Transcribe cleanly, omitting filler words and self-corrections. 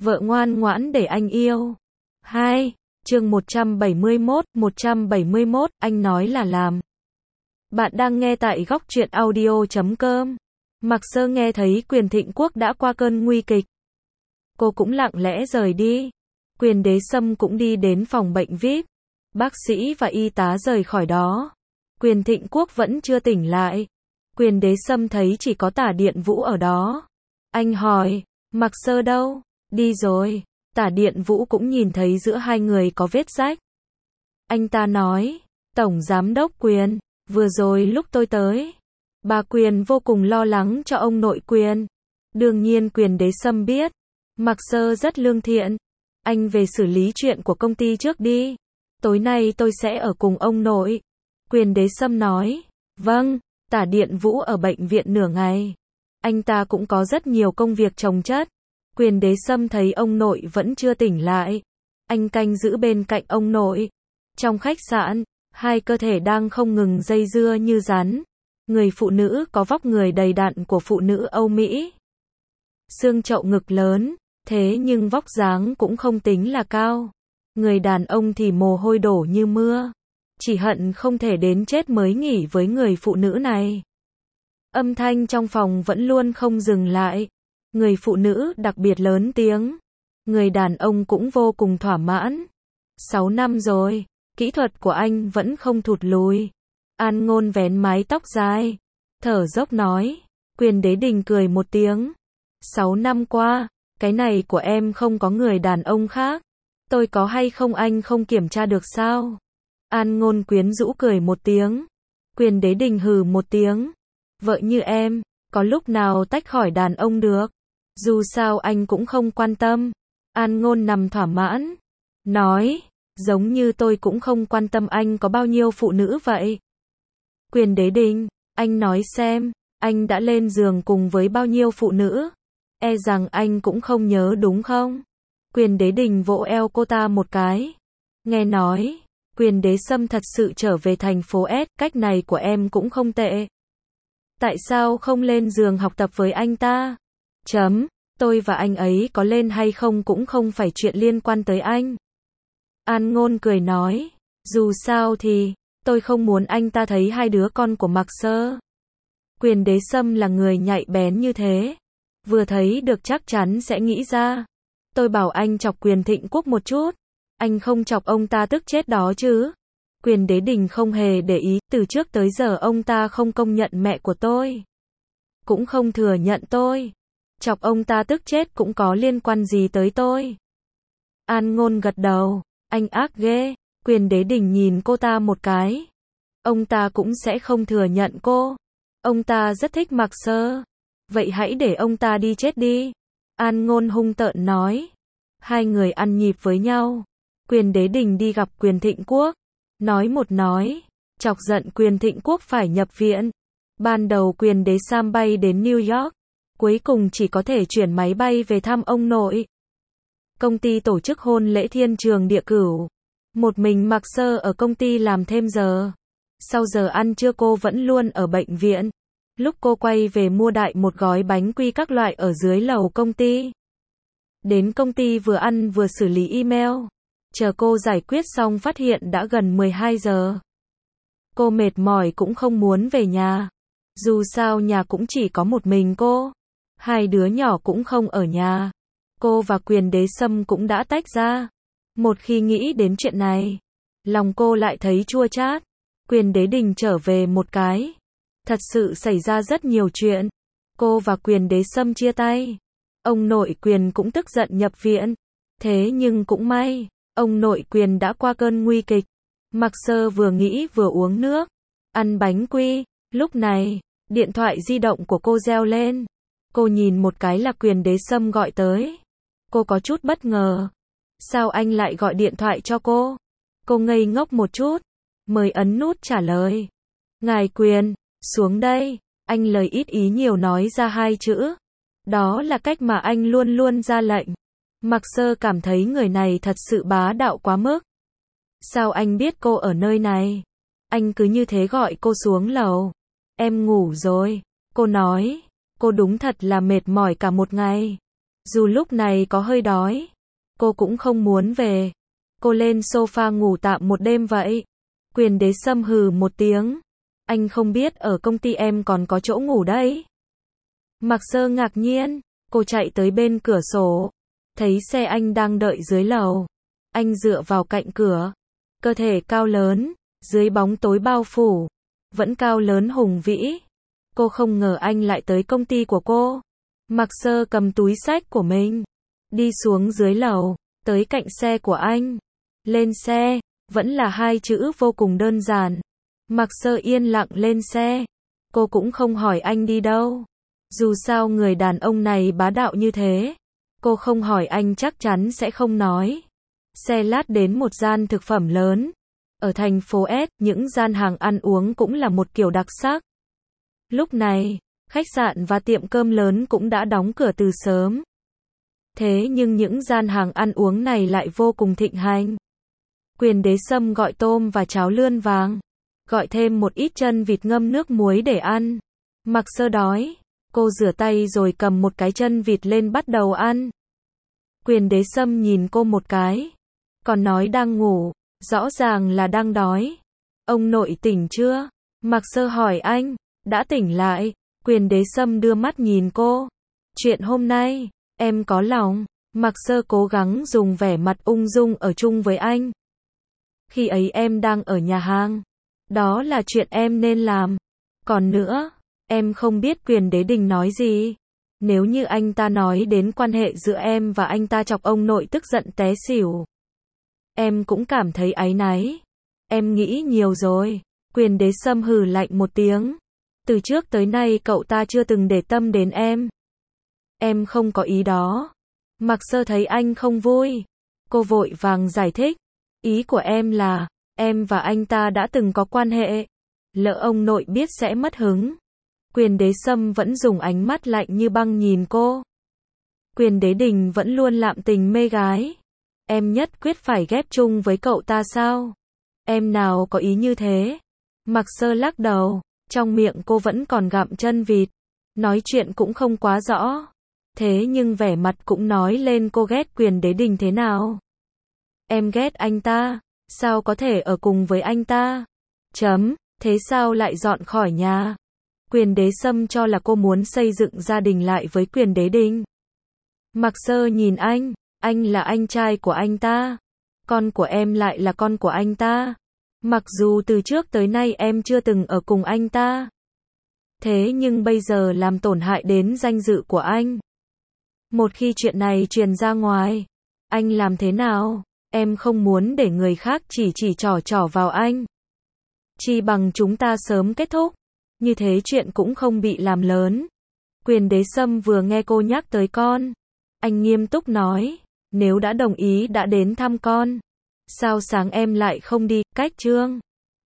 Vợ ngoan ngoãn để anh yêu. 2. Chương 171, anh nói là làm. Bạn đang nghe tại góc truyện audio.com. Mạc Sơ nghe thấy Quyền Thịnh Quốc đã qua cơn nguy kịch. Cô cũng lặng lẽ rời đi. Quyền Đế Sâm cũng đi đến phòng bệnh VIP. Bác sĩ và y tá rời khỏi đó. Quyền Thịnh Quốc vẫn chưa tỉnh lại. Quyền Đế Sâm thấy chỉ có Tả Điện Vũ ở đó. Anh hỏi, Mạc Sơ đâu? Đi rồi. Tả Điện Vũ cũng nhìn thấy giữa hai người có vết rách. Anh ta nói, Tổng Giám đốc Quyền, vừa rồi lúc tôi tới, bà Quyền vô cùng lo lắng cho ông nội Quyền. Đương nhiên Quyền Đế Sâm biết, Mạc Sơ rất lương thiện. Anh về xử lý chuyện của công ty trước đi. Tối nay tôi sẽ ở cùng ông nội. Quyền Đế Sâm nói, vâng. Tả Điện Vũ ở bệnh viện nửa ngày. Anh ta cũng có rất nhiều công việc chồng chất. Quyền Đế Sâm thấy ông nội vẫn chưa tỉnh lại. Anh canh giữ bên cạnh ông nội. Trong khách sạn, hai cơ thể đang không ngừng dây dưa như rắn. Người phụ nữ có vóc người đầy đặn của phụ nữ Âu Mỹ. Xương chậu ngực lớn, thế nhưng vóc dáng cũng không tính là cao. Người đàn ông thì mồ hôi đổ như mưa. Chỉ hận không thể đến chết mới nghỉ với người phụ nữ này. Âm thanh trong phòng vẫn luôn không dừng lại. Người phụ nữ đặc biệt lớn tiếng. Người đàn ông cũng vô cùng thỏa mãn. 6 năm rồi, kỹ thuật của anh vẫn không thụt lùi. An Ngôn vén mái tóc dài, thở dốc nói. Quyền Đế Đình cười một tiếng. 6 năm qua, cái này của em không có người đàn ông khác. Tôi có hay không anh không kiểm tra được sao? An Ngôn quyến rũ cười một tiếng. Quyền Đế Đình hừ một tiếng. Vợ như em, có lúc nào tách khỏi đàn ông được? Dù sao anh cũng không quan tâm. An Ngôn nằm thỏa mãn. Nói, giống như tôi cũng không quan tâm anh có bao nhiêu phụ nữ vậy. Quyền Đế Đình, anh nói xem, anh đã lên giường cùng với bao nhiêu phụ nữ? E rằng anh cũng không nhớ đúng không? Quyền Đế Đình vỗ eo cô ta một cái. Nghe nói, Quyền Đế Sâm thật sự trở về thành phố S, cách này của em cũng không tệ. Tại sao không lên giường học tập với anh ta? Tôi và anh ấy có lên hay không cũng không phải chuyện liên quan tới anh. An Ngôn cười nói, dù sao thì, tôi không muốn anh ta thấy hai đứa con của Mạc Sơ. Quyền Đế Sâm là người nhạy bén như thế. Vừa thấy được chắc chắn sẽ nghĩ ra. Tôi bảo anh chọc Quyền Thịnh Quốc một chút. Anh không chọc ông ta tức chết đó chứ. Quyền Đế Đình không hề để ý, từ trước tới giờ ông ta không công nhận mẹ của tôi. Cũng không thừa nhận tôi. Chọc ông ta tức chết cũng có liên quan gì tới tôi. An Ngôn gật đầu, anh ác ghê. Quyền Đế Đình nhìn cô ta một cái. Ông ta cũng sẽ không thừa nhận cô. Ông ta rất thích Mạc Sơ. Vậy hãy để ông ta đi chết đi. An Ngôn hung tợn nói. Hai người ăn nhịp với nhau. Quyền Đế Đình đi gặp Quyền Thịnh Quốc. Nói một nói, chọc giận Quyền Thịnh Quốc phải nhập viện. Ban đầu Quyền Đế Sam bay đến New York. Cuối cùng chỉ có thể chuyển máy bay về thăm ông nội. Công ty tổ chức hôn lễ thiên trường địa cửu. Một mình Mạc Sơ ở công ty làm thêm giờ. Sau giờ ăn trưa cô vẫn luôn ở bệnh viện. Lúc cô quay về mua đại một gói bánh quy các loại ở dưới lầu công ty. Đến công ty vừa ăn vừa xử lý email. Chờ cô giải quyết xong phát hiện đã gần 12 giờ. Cô mệt mỏi cũng không muốn về nhà. Dù sao nhà cũng chỉ có một mình cô. Hai đứa nhỏ cũng không ở nhà. Cô và Quyền Đế Sâm cũng đã tách ra. Một khi nghĩ đến chuyện này, lòng cô lại thấy chua chát. Quyền Đế Đình trở về một cái. Thật sự xảy ra rất nhiều chuyện. Cô và Quyền Đế Sâm chia tay. Ông nội Quyền cũng tức giận nhập viện. Thế nhưng cũng may, ông nội Quyền đã qua cơn nguy kịch. Mạc Sơ vừa nghĩ vừa uống nước, ăn bánh quy. Lúc này, điện thoại di động của cô reo lên. Cô nhìn một cái là Quyền Đế Sâm gọi tới. Cô có chút bất ngờ. Sao anh lại gọi điện thoại cho cô? Cô ngây ngốc một chút, mới ấn nút trả lời. Ngài Quyền, xuống đây. Anh lời ít ý nhiều nói ra hai chữ. Đó là cách mà anh luôn luôn ra lệnh. Mạc Sơ cảm thấy người này thật sự bá đạo quá mức. Sao anh biết cô ở nơi này? Anh cứ như thế gọi cô xuống lầu. Em ngủ rồi. Cô nói, cô đúng thật là mệt mỏi cả một ngày. Dù lúc này có hơi đói, cô cũng không muốn về. Cô lên sofa ngủ tạm một đêm vậy. Quyền Đế Sâm hừ một tiếng. Anh không biết ở công ty em còn có chỗ ngủ đấy. Mạc Sơ ngạc nhiên, cô chạy tới bên cửa sổ, thấy xe anh đang đợi dưới lầu. Anh dựa vào cạnh cửa, cơ thể cao lớn, dưới bóng tối bao phủ, vẫn cao lớn hùng vĩ. Cô không ngờ anh lại tới công ty của cô. Mạc Sơ cầm túi xách của mình, đi xuống dưới lầu, tới cạnh xe của anh. Lên xe, vẫn là hai chữ vô cùng đơn giản. Mạc Sơ yên lặng lên xe. Cô cũng không hỏi anh đi đâu. Dù sao người đàn ông này bá đạo như thế, cô không hỏi anh chắc chắn sẽ không nói. Xe lát đến một gian thực phẩm lớn. Ở thành phố S, những gian hàng ăn uống cũng là một kiểu đặc sắc. Lúc này, khách sạn và tiệm cơm lớn cũng đã đóng cửa từ sớm. Thế nhưng những gian hàng ăn uống này lại vô cùng thịnh hành. Quyền Đế Sâm gọi tôm và cháo lươn vàng, gọi thêm một ít chân vịt ngâm nước muối để ăn. Mạc Sơ đói, cô rửa tay rồi cầm một cái chân vịt lên bắt đầu ăn. Quyền Đế Sâm nhìn cô một cái, còn nói đang ngủ, rõ ràng là đang đói. Ông nội tỉnh chưa? Mạc Sơ hỏi anh. Đã tỉnh lại. Quyền Đế Sâm đưa mắt nhìn cô. Chuyện hôm nay, em có lòng. Mạc Sơ cố gắng dùng vẻ mặt ung dung ở chung với anh. Khi ấy em đang ở nhà hàng. Đó là chuyện em nên làm. Còn nữa, em không biết Quyền Đế Đình nói gì. Nếu như anh ta nói đến quan hệ giữa em và anh ta chọc ông nội tức giận té xỉu. Em cũng cảm thấy áy náy. Em nghĩ nhiều rồi. Quyền Đế Sâm hừ lạnh một tiếng. Từ trước tới nay cậu ta chưa từng để tâm đến em. Em không có ý đó. Mạc Sơ thấy anh không vui. Cô vội vàng giải thích. Ý của em là, em và anh ta đã từng có quan hệ. Lỡ ông nội biết sẽ mất hứng. Quyền Đế Sâm vẫn dùng ánh mắt lạnh như băng nhìn cô. Quyền Đế Đình vẫn luôn lạm tình mê gái. Em nhất quyết phải ghép chung với cậu ta sao? Em nào có ý như thế? Mạc Sơ lắc đầu, trong miệng cô vẫn còn gặm chân vịt. Nói chuyện cũng không quá rõ. Thế nhưng vẻ mặt cũng nói lên cô ghét Quyền Đế Đình thế nào. Em ghét anh ta, sao có thể ở cùng với anh ta? Thế sao lại dọn khỏi nhà? Quyền Đế Sâm cho là cô muốn xây dựng gia đình lại với Quyền Đế Đình. Mạc Sơ nhìn anh là anh trai của anh ta. Con của em lại là con của anh ta. Mặc dù từ trước tới nay em chưa từng ở cùng anh ta. Thế nhưng bây giờ làm tổn hại đến danh dự của anh. Một khi chuyện này truyền ra ngoài, anh làm thế nào? Em không muốn để người khác chỉ trỏ vào anh. Chi bằng chúng ta sớm kết thúc. Như thế chuyện cũng không bị làm lớn. Quyền Đế Sâm vừa nghe cô nhắc tới con. Anh nghiêm túc nói. Nếu đã đồng ý đã đến thăm con. Sao sáng em lại không đi, cách Trương?